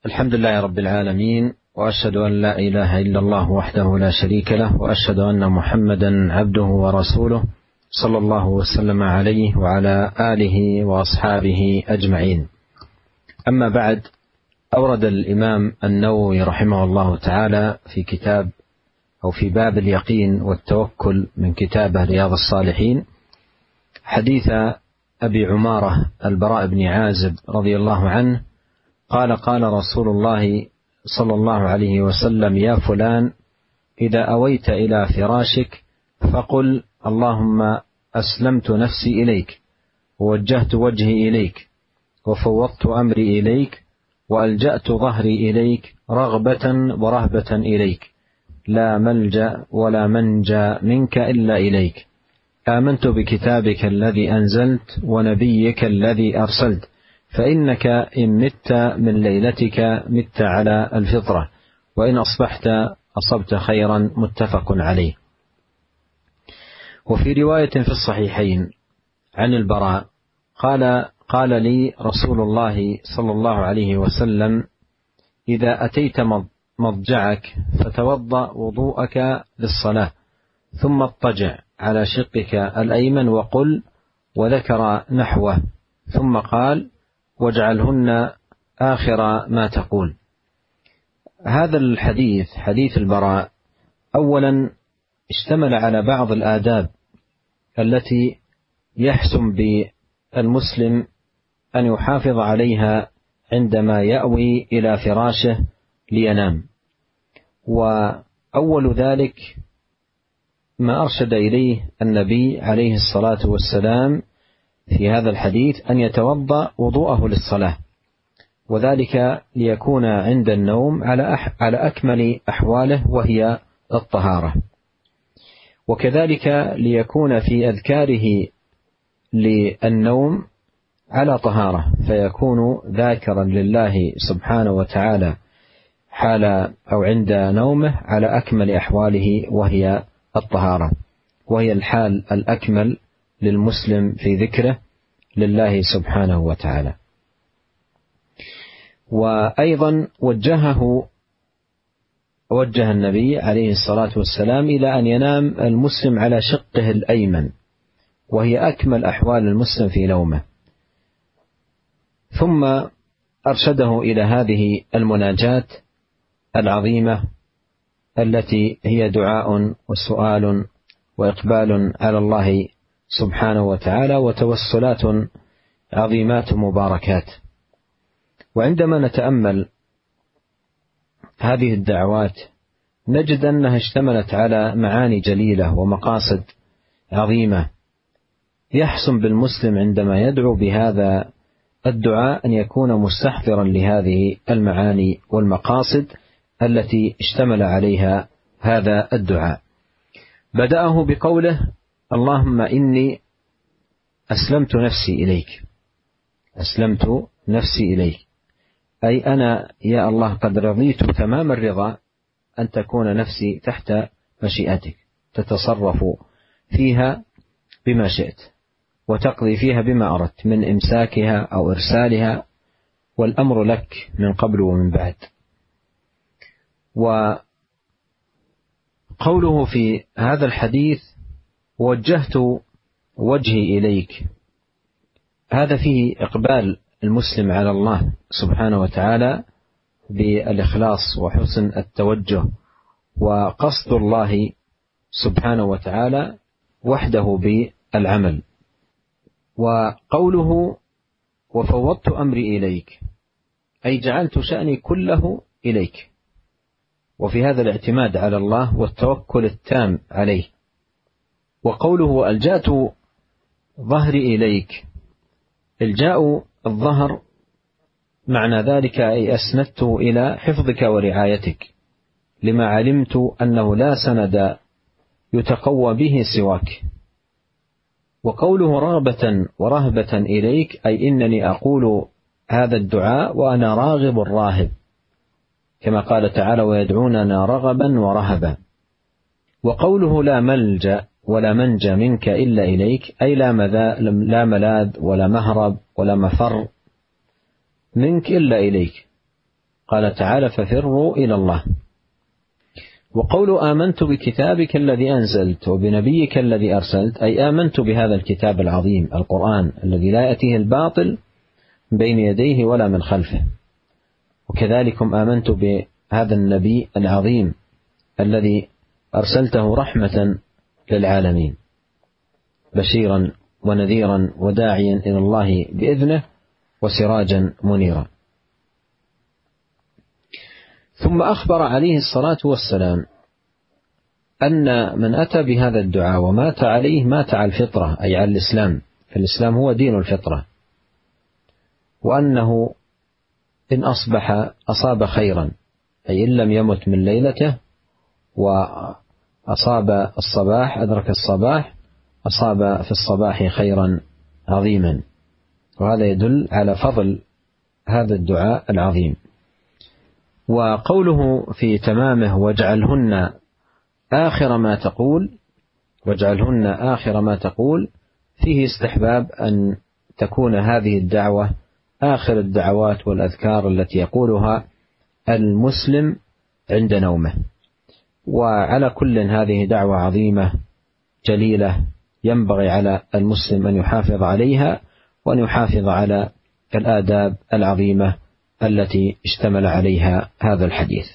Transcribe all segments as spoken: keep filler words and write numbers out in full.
الحمد لله رب العالمين، وأشهد أن لا إله إلا الله وحده لا شريك له، وأشهد أن محمدا عبده ورسوله صلى الله وسلم عليه وعلى آله وأصحابه أجمعين. أما بعد، أورد الإمام النووي رحمه الله تعالى في كتاب أو في باب اليقين والتوكل من كتابه رياض الصالحين حديث أبي عمارة البراء بن عازب رضي الله عنه قال: قال رسول الله صلى الله عليه وسلم: يا فلان، إذا أويت إلى فراشك فقل: اللهم أسلمت نفسي إليك، ووجهت وجهي إليك، وفوضت أمري إليك، وألجأت ظهري إليك، رغبة ورهبة إليك، لا ملجأ ولا منجى منك إلا إليك. آمنت بكتابك الذي أنزلت ونبيك الذي أرسلت، فإنك إن مت من ليلتك مت على الفطرة، وإن أصبحت أصبت خيرا. متفق عليه. وفي رواية في الصحيحين عن البراء قال: قال لي رسول الله صلى الله عليه وسلم: إذا أتيت مضجعك فتوضأ وضوءك للصلاة، ثم اضطجع على شقك الأيمن وقل، وذكر نحوه، ثم قال: واجعلهن آخر ما تقول. هذا الحديث حديث البراء أولا اشتمل على بعض الآداب التي يحسن بالمسلم أن يحافظ عليها عندما يأوي إلى فراشه لينام. وأول ذلك ما أرشد إليه النبي عليه الصلاة والسلام في هذا الحديث أن يتوضأ وضوءه للصلاة، وذلك ليكون عند النوم على على أكمل أحواله وهي الطهارة، وكذلك ليكون في أذكاره للنوم على طهارة، فيكون ذاكرا لله سبحانه وتعالى حال أو عند نومه على أكمل أحواله وهي الطهارة، وهي الحال الأكمل للمسلم في ذكره لله سبحانه وتعالى. وأيضا وجهه وجه النبي عليه الصلاة والسلام إلى أن ينام المسلم على شقه الأيمن، وهي أكمل أحوال المسلم في نومه. ثم أرشده إلى هذه المناجاة العظيمة التي هي دعاء وسؤال وإقبال على الله سبحانه وتعالى، وتوسلات عظيمات مباركات. وعندما نتأمل هذه الدعوات نجد أنها اشتملت على معاني جليلة ومقاصد عظيمة. يحسن بالمسلم عندما يدعو بهذا الدعاء أن يكون مستحضرا لهذه المعاني والمقاصد التي اشتمل عليها هذا الدعاء. بدأه بقوله: اللهم إني أسلمت نفسي إليك. أسلمت نفسي إليك، أي أنا يا الله قد رضيت تمام الرضا أن تكون نفسي تحت مشيئتك، تتصرف فيها بما شئت، وتقضي فيها بما أردت من إمساكها أو إرسالها، والأمر لك من قبل ومن بعد. وقوله في هذا الحديث: وجهت وجهي إليك، هذا فيه إقبال المسلم على الله سبحانه وتعالى بالإخلاص وحسن التوجه وقصد الله سبحانه وتعالى وحده بالعمل. وقوله: وفوضت أمري إليك، أي جعلت شأني كله إليك، وفي هذا الاعتماد على الله والتوكل التام عليه. وقوله: ألجأت ظهري إليك، الجاء الظهر معنى ذلك أي أسندت إلى حفظك ورعايتك، لما علمت أنه لا سند يتقوى به سواك. وقوله: رغبة ورهبة إليك، أي إنني أقول هذا الدعاء وأنا راغب راهب، كما قال تعالى: ويدعوننا رغبا ورهبا. وقوله: لا ملجأ ولا منجى منك إلا إليك، أي لا ملاذ ولا مهرب ولا مفر منك إلا إليك. قال تعالى ففروا إلى الله. وقول آمنت بكتابك الذي أنزلت وبنبيك الذي أرسلت أي آمنت بهذا الكتاب العظيم القرآن الذي لا يأتيه الباطل بين يديه ولا من خلفه. وكذلكم آمنت بهذا النبي العظيم الذي أرسلته رحمة للعالمين بشيرا ونذيرا وداعيا إلى الله بإذنه وسراجا منيرا. ثم أخبر عليه الصلاة والسلام أن من أتى بهذا الدعاء ومات عليه مات على الفطرة أي على الإسلام، فالإسلام هو دين الفطرة، وأنه إن أصبح أصاب خيرا أي إن لم يمت من ليلته وأصاب الصباح أدرك الصباح أصاب في الصباح خيرا عظيما. وهذا يدل على فضل هذا الدعاء العظيم. وقوله في تمامه واجعلهن آخر ما تقول واجعلهن آخر ما تقول فيه استحباب أن تكون هذه الدعوة آخر الدعوات والأذكار التي يقولها المسلم عند نومه. وعلى كل هذه دعوة عظيمة جليلة ينبغي على المسلم أن يحافظ عليها وأن يحافظ على الآداب العظيمة التي اشتمل عليها هذا الحديث.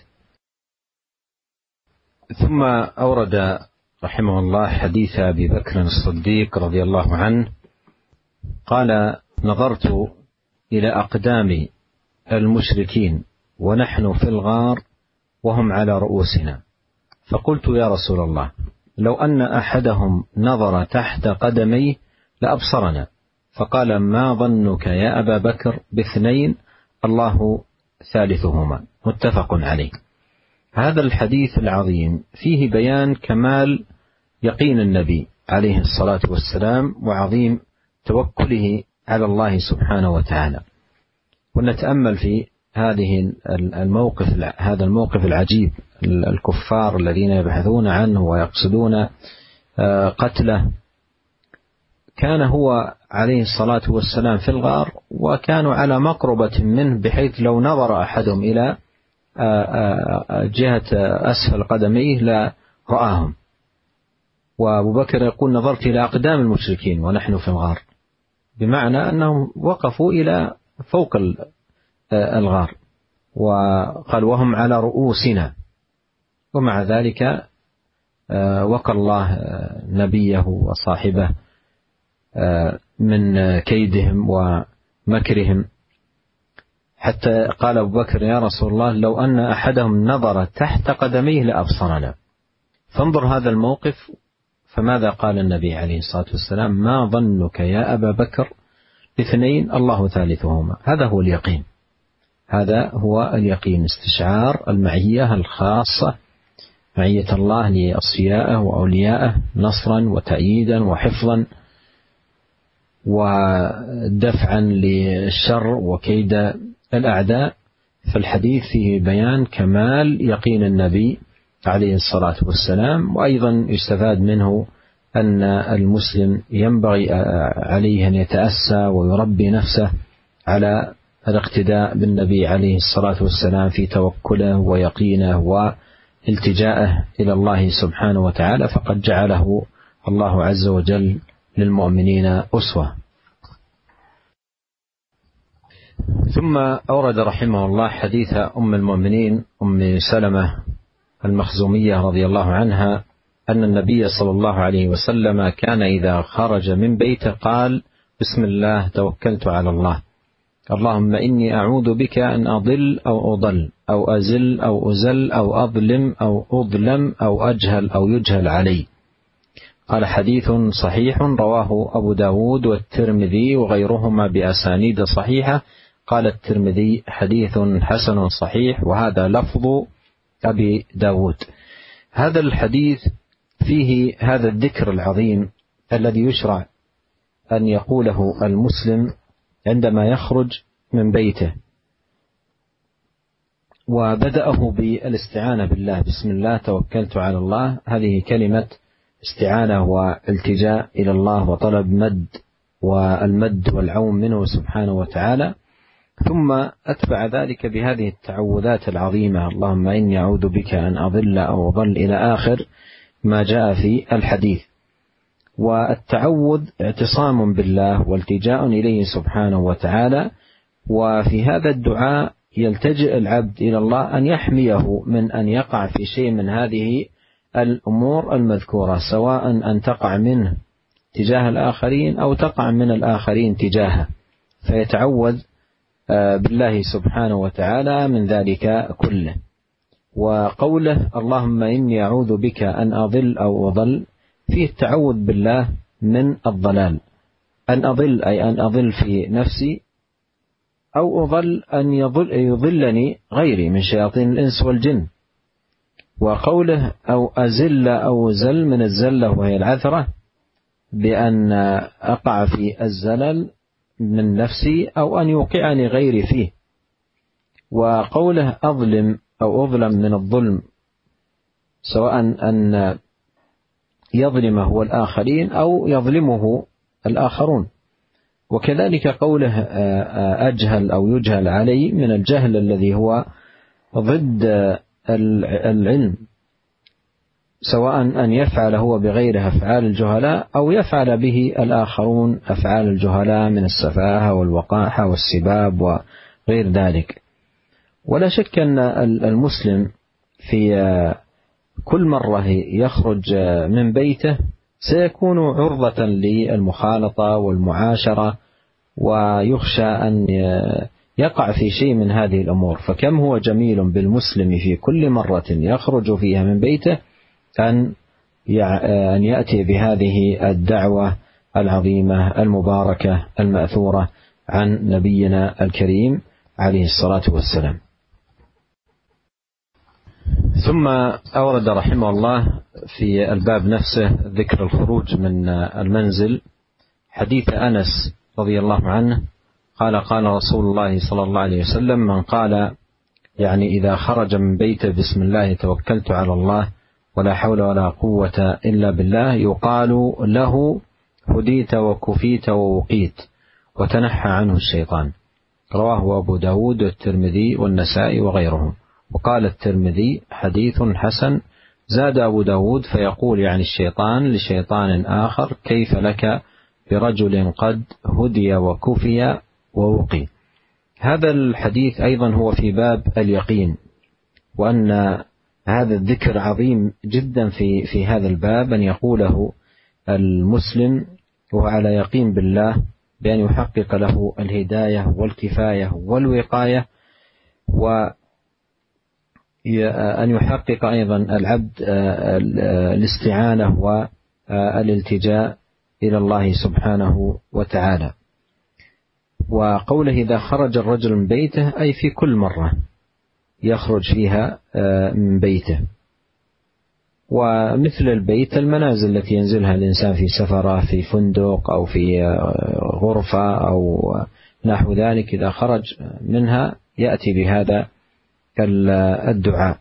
ثم أورد رحمه الله حديث أبي بكر الصديق رضي الله عنه قال نظرت إلى أقدام المشركين ونحن في الغار وهم على رؤوسنا فقلت يا رسول الله لو أن أحدهم نظر تحت قدميه لأبصرنا. فقال ما ظنك يا أبا بكر باثنين الله ثالثهما متفق عليه. هذا الحديث العظيم فيه بيان كمال يقين النبي عليه الصلاة والسلام وعظيم توكله على الله سبحانه وتعالى. ونتأمل في هذه الموقف هذا الموقف العجيب الكفار الذين يبحثون عنه ويقصدون قتله. كان هو عليه الصلاة والسلام في الغار وكانوا على مقربة منه بحيث لو نظر أحدهم إلى جهة أسفل قدميه لا رآهم. وأبو بكر يقول نظرت إلى أقدام المشركين ونحن في الغار، بمعنى أنهم وقفوا إلى فوق الغار، وقال وهم على رؤوسنا. ومع ذلك وقى الله نبيه وصاحبه من كيدهم ومكرهم، حتى قال أبو بكر يا رسول الله لو أن أحدهم نظر تحت قدميه لأبصرنا. فانظر هذا الموقف. فماذا قال النبي عليه الصلاة والسلام ما ظنك يا أبا بكر باثنين الله ثالثهما. هذا هو اليقين، هذا هو اليقين، استشعار المعية الخاصة، معية الله لأصفيائه وأوليائه نصرا وتأييدا وحفظا ودفعا للشر وكيد الأعداء. فالحديث فيه بيان كمال يقين النبي عليه الصلاة والسلام. وأيضا يستفاد منه أن المسلم ينبغي عليه أن يتأسى ويربي نفسه على الاقتداء بالنبي عليه الصلاة والسلام في توكله ويقينه والتجائه إلى الله سبحانه وتعالى، فقد جعله الله عز وجل للمؤمنين أسوة. ثم أورد رحمه الله حديث أم المؤمنين أم سلمة المخزومية رضي الله عنها أن النبي صلى الله عليه وسلم كان إذا خرج من بيته قال بسم الله توكلت على الله اللهم إني أعوذ بك أن أضل أو أضل أو أزل أو أزل أو أظلم أو أظلم أو أجهل أو يجهل علي. قال حديث صحيح رواه أبو داود والترمذي وغيرهما بأسانيد صحيحة. قال الترمذي حديث حسن صحيح، وهذا لفظ أبي داود. هذا الحديث فيه هذا الذكر العظيم الذي يشرع أن يقوله المسلم عندما يخرج من بيته، وبدأه بالاستعانة بالله بسم الله توكلت على الله. هذه كلمة استعانة والتجاء إلى الله وطلب مد والمد والعون منه سبحانه وتعالى. ثم أتبع ذلك بهذه التعوذات العظيمة: اللهم إني أعوذ بك أن أضل أو أضل، إلى آخر ما جاء في الحديث. والتعوذ اعتصام بالله والتجاء إليه سبحانه وتعالى، وفي هذا الدعاء يلتجئ العبد إلى الله أن يحميه من أن يقع في شيء من هذه الأمور المذكورة، سواء أن تقع منه تجاه الآخرين أو تقع من الآخرين تجاهه، فيتعوذ بالله سبحانه وتعالى من ذلك كله. وقوله اللهم إني أعوذ بك أن أضل أو أضل فيه التعوذ بالله من الضلال، أن أضل أي أن أضل في نفسي، أو أضل أن يضل يضلني غيري من شياطين الإنس والجن. وقوله أو أزل أو زل من الزلة وهي العثرة، بأن أقع في الزلل من نفسي أو أن يوقعني غيري فيه. وقوله أظلم أو أظلم من الظلم، سواء أن يظلم هو الآخرين أو يظلمه الآخرون. وكذلك قوله أجهل أو يجهل علي من الجهل الذي هو ضد العلم، سواء أن يفعل هو بغيره أفعال الجهلاء أو يفعل به الآخرون أفعال الجهلاء من السفاهة والوقاحة والسباب وغير ذلك. ولا شك أن المسلم في كل مرة يخرج من بيته سيكون عرضة للمخالطة والمعاشرة، ويخشى أن يقع في شيء من هذه الأمور. فكم هو جميل بالمسلم في كل مرة يخرج فيها من بيته أن يأتي بهذه الدعوة العظيمة المباركة المأثورة عن نبينا الكريم عليه الصلاة والسلام. ثم أورد رحمه الله في الباب نفسه ذكر الخروج من المنزل حديث أنس رضي الله عنه قال قال رسول الله صلى الله عليه وسلم: من قال يعني إذا خرج من بيته بسم الله توكلت على الله ولا حول ولا قوة إلا بالله، يقال له هديت وكفيت ووقيت وتنحى عنه الشيطان. رواه أبو داود والترمذي والنسائي وغيرهم. وقال الترمذي حديث حسن. زاد أبو داود فيقول يعني الشيطان لشيطان آخر: كيف لك برجل قد هدي وكفي ووقي. هذا الحديث أيضا هو في باب اليقين، وأن هذا الذكر عظيم جدا في في هذا الباب، أن يقوله المسلم وهو على يقين بالله بأن يحقق له الهداية والكفاية والوقاية، وأن يحقق أيضا العبد الاستعانة والالتجاء إلى الله سبحانه وتعالى. وقوله إذا خرج الرجل من بيته أي في كل مرة يخرج فيها من بيته. ومثل البيت المنازل التي ينزلها الإنسان في سفره، في فندق أو في غرفة أو نحو ذلك، إذا خرج منها يأتي بهذا الدعاء.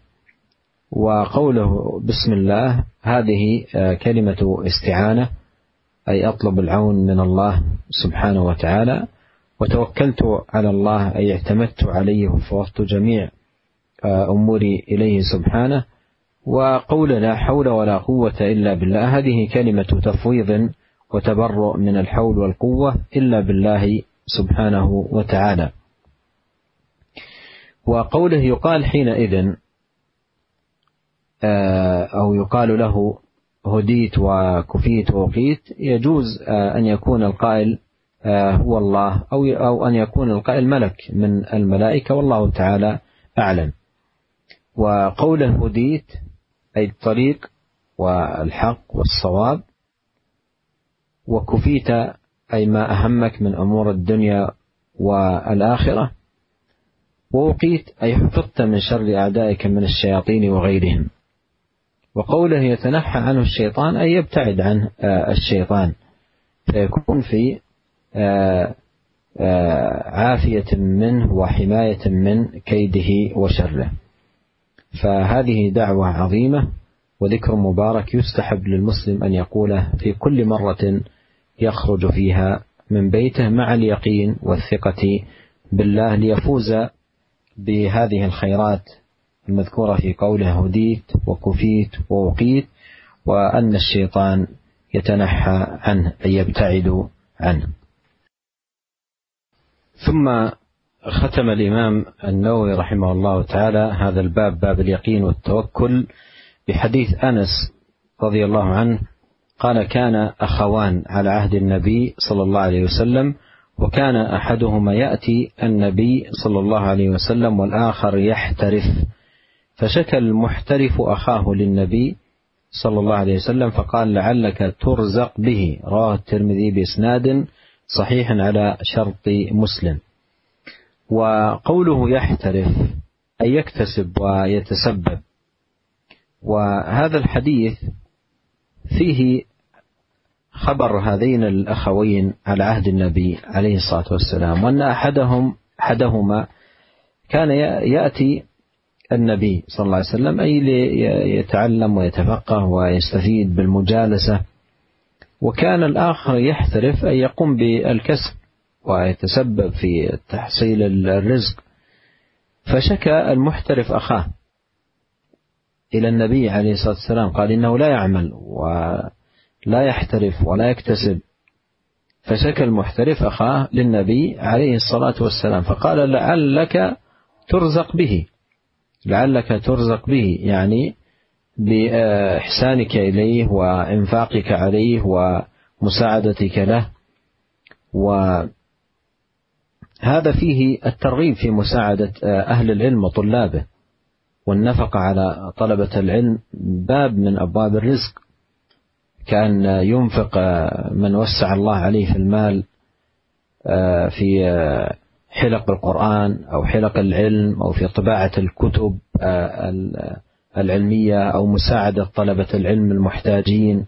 وقوله بسم الله هذه كلمة استعانة، أي أطلب العون من الله سبحانه وتعالى. وتوكلت على الله أي اعتمدت عليه وفوضت جميع أموري إليه سبحانه. وقول لا حول ولا قوة إلا بالله هذه كلمة تفويض وتبرؤ من الحول والقوة إلا بالله سبحانه وتعالى. وقوله يقال حينئذ أو يقال له هديت وكفيت ووقيت، يجوز أن يكون القائل هو الله أو أو أن يكون القائل ملك من الملائكة، والله تعالى أعلم. وقوله هديت أي الطريق والحق والصواب، وكفيت أي ما أهمك من أمور الدنيا والآخرة، ووقيت أي حفظت من شر أعدائك من الشياطين وغيرهم. وقوله يتنحى عنه الشيطان أي يبتعد عنه الشيطان، فيكون في عافية منه وحماية من كيده وشره. فهذه دعوة عظيمة وذكر مبارك يستحب للمسلم أن يقوله في كل مرة يخرج فيها من بيته، مع اليقين والثقة بالله ليفوز بهذه الخيرات المذكورة في قوله هديت وكفيت ووقيت، وأن الشيطان يتنحى عنه أي يبتعد عنه. ثم ختم الإمام النووي رحمه الله تعالى هذا الباب، باب اليقين والتوكل، بحديث أنس رضي الله عنه قال: كان أخوان على عهد النبي صلى الله عليه وسلم، وكان أحدهما يأتي النبي صلى الله عليه وسلم والآخر يحترف، فشكى المحترف أخاه للنبي صلى الله عليه وسلم فقال: لعلك ترزق به. رواه الترمذي بإسناد صحيح على شرط مسلم. وقوله يحترف أي يكتسب ويتسبب، وهذا الحديث فيه خبر هذين الأخوين على عهد النبي عليه الصلاة والسلام، وأن أحدهم أحدهما كان يأتي النبي صلى الله عليه وسلم أي ليتعلم ويتفقه ويستفيد بالمجالسة، وكان الآخر يحترف أي يقوم بالكسب ويتسبب في تحصيل الرزق. فشكى المحترف أخاه إلى النبي عليه الصلاة والسلام، قال: إنه لا يعمل ولا يحترف ولا يكتسب. فشكى المحترف أخاه للنبي عليه الصلاة والسلام فقال: لعلك ترزق به، لعلك ترزق به، يعني بإحسانك إليه وإنفاقك عليه ومساعدتك له. وهذا فيه الترغيب في مساعدة أهل العلم وطلابه، والنفقة على طلبة العلم باب من أبواب الرزق. كان ينفق من وسع الله عليه في المال في حلق القرآن أو حلق العلم أو في طباعة الكتب العلمية أو مساعدة طلبة العلم المحتاجين.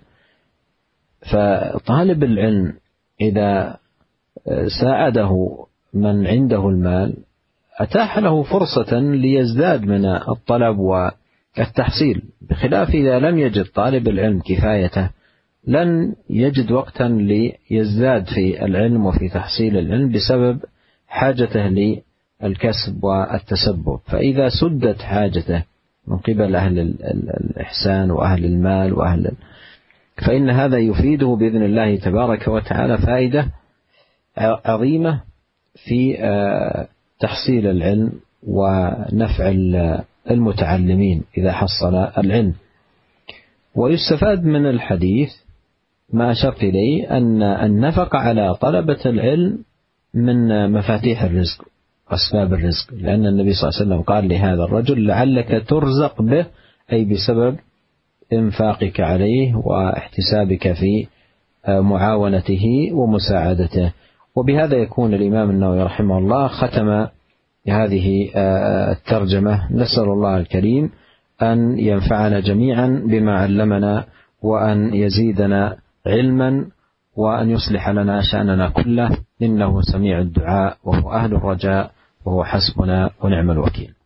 فطالب العلم إذا ساعده من عنده المال أتاح له فرصة ليزداد من الطلب والتحصيل، بخلاف إذا لم يجد طالب العلم كفايته لن يجد وقتا ليزداد في العلم وفي تحصيل العلم بسبب حاجته للكسب والتسبب. فإذا سدت حاجته من قبل أهل الإحسان وأهل المال وأهل فإن هذا يفيده بإذن الله تبارك وتعالى فائدة عظيمة في تحصيل العلم ونفع المتعلمين إذا حصل العلم. ويستفاد من الحديث ما أشرت إليه أن النفقة على طلبة العلم من مفاتيح الرزق، أسباب الرزق، لأن النبي صلى الله عليه وسلم قال لهذا الرجل: لعلك ترزق به، أي بسبب إنفاقك عليه واحتسابك في معاونته ومساعدته. وبهذا يكون الإمام النووي رحمه الله ختم هذه الترجمة. نسأل الله الكريم أن ينفعنا جميعا بما علمنا، وأن يزيدنا علما، وأن يصلح لنا شأننا كله، إنه سميع الدعاء وهو أهل الرجاء وهو حسبنا ونعم الوكيل.